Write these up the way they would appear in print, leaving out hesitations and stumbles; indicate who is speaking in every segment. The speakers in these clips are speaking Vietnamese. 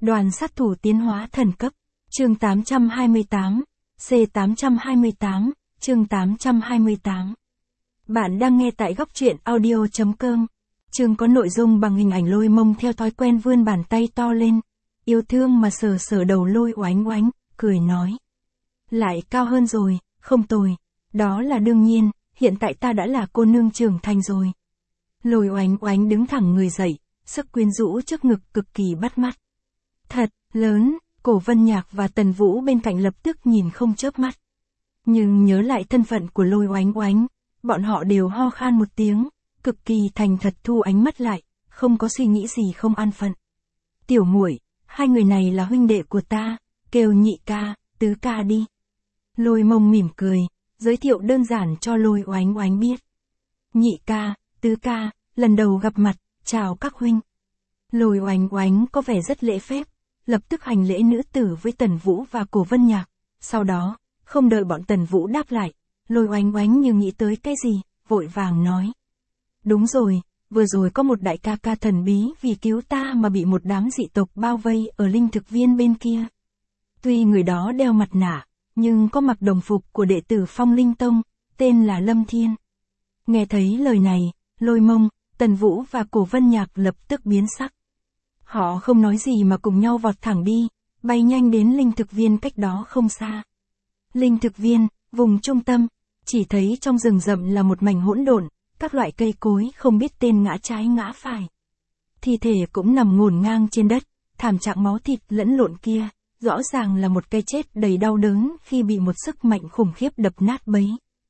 Speaker 1: Đoàn sát thủ tiến hóa thần cấp. Chương 828. C828. Chương 828. Bạn đang nghe tại góc truyện audio.com. Chương có nội dung bằng hình ảnh Lôi Mông theo thói quen vươn bàn tay to lên. Yêu thương mà sờ sờ đầu Lôi Oánh Oánh, cười nói. Lại cao hơn rồi, không tồi. Đó là đương nhiên, hiện tại ta đã là cô nương trưởng thành rồi. Lôi Oánh Oánh đứng thẳng người dậy, sức quyến rũ trước ngực cực kỳ bắt mắt. Thật, lớn, Cổ Vân Nhạc và Tần Vũ bên cạnh lập tức nhìn không chớp mắt. Nhưng nhớ lại thân phận của Lôi Oánh Oánh, bọn họ đều ho khan một tiếng, cực kỳ thành thật thu ánh mắt lại, không có suy nghĩ gì không an phận. Tiểu muội, hai người này là huynh đệ của ta, kêu nhị ca, tứ ca đi. Lôi Mông mỉm cười, giới thiệu đơn giản cho Lôi Oánh Oánh biết. Nhị ca, tứ ca, lần đầu gặp mặt, chào các huynh. Lôi Oánh Oánh có vẻ rất lễ phép, lập tức hành lễ nữ tử với Tần Vũ và Cổ Vân Nhạc, sau đó, không đợi bọn Tần Vũ đáp lại, Lôi Oánh Oánh như nghĩ tới cái gì, vội vàng nói. Đúng rồi, vừa rồi có một đại ca ca thần bí vì cứu ta mà bị một đám dị tộc bao vây ở linh thực viên bên kia. Tuy người đó đeo mặt nạ, nhưng có mặc đồng phục của đệ tử Phong Linh Tông, tên là Lâm Thiên. Nghe thấy lời này, Lôi Mông, Tần Vũ và Cổ Vân Nhạc lập tức biến sắc. Họ không nói gì mà cùng nhau vọt thẳng đi, bay nhanh đến linh thực viên cách đó không xa. Linh thực viên, vùng trung tâm, chỉ thấy trong rừng rậm là một mảnh hỗn độn, các loại cây cối không biết tên ngã trái ngã phải. Thi thể cũng nằm ngổn ngang trên đất, thảm trạng máu thịt lẫn lộn kia, rõ ràng là một cái chết đầy đau đớn khi bị một sức mạnh khủng khiếp đập nát bấy.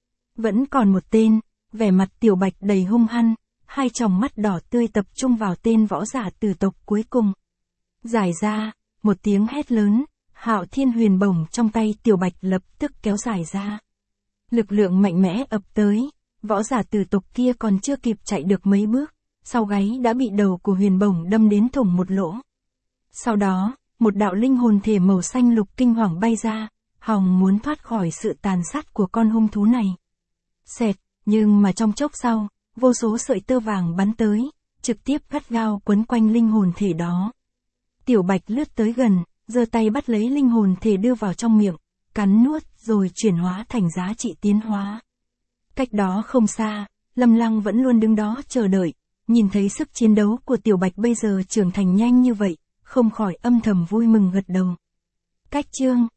Speaker 1: Vẫn còn một tên, vẻ mặt Tiểu Bạch đầy hung hăng, hai tròng mắt đỏ tươi tập trung vào tên võ giả tử tộc cuối cùng. Giải ra, một tiếng hét lớn, Hạo Thiên Huyền Bổng trong tay Tiểu Bạch lập tức kéo giải ra. Lực lượng mạnh mẽ ập tới, võ giả tử tộc kia còn chưa kịp chạy được mấy bước, sau gáy đã bị đầu của Huyền Bổng đâm đến thủng một lỗ. Sau đó, một đạo linh hồn thể màu xanh lục kinh hoàng bay ra, hòng muốn thoát khỏi sự tàn sát của con hung thú này. Xẹt, nhưng mà trong chốc sau, vô số sợi tơ vàng bắn tới, trực tiếp gắt gao quấn quanh linh hồn thể đó. Tiểu Bạch lướt tới gần, giơ tay bắt lấy linh hồn thể đưa vào trong miệng, cắn nuốt rồi chuyển hóa thành giá trị tiến hóa. Cách đó không xa, Lâm Lăng vẫn luôn đứng đó chờ đợi, nhìn thấy sức chiến đấu của Tiểu Bạch bây giờ trưởng thành nhanh như vậy, không khỏi âm thầm vui mừng gật đầu. Cách chương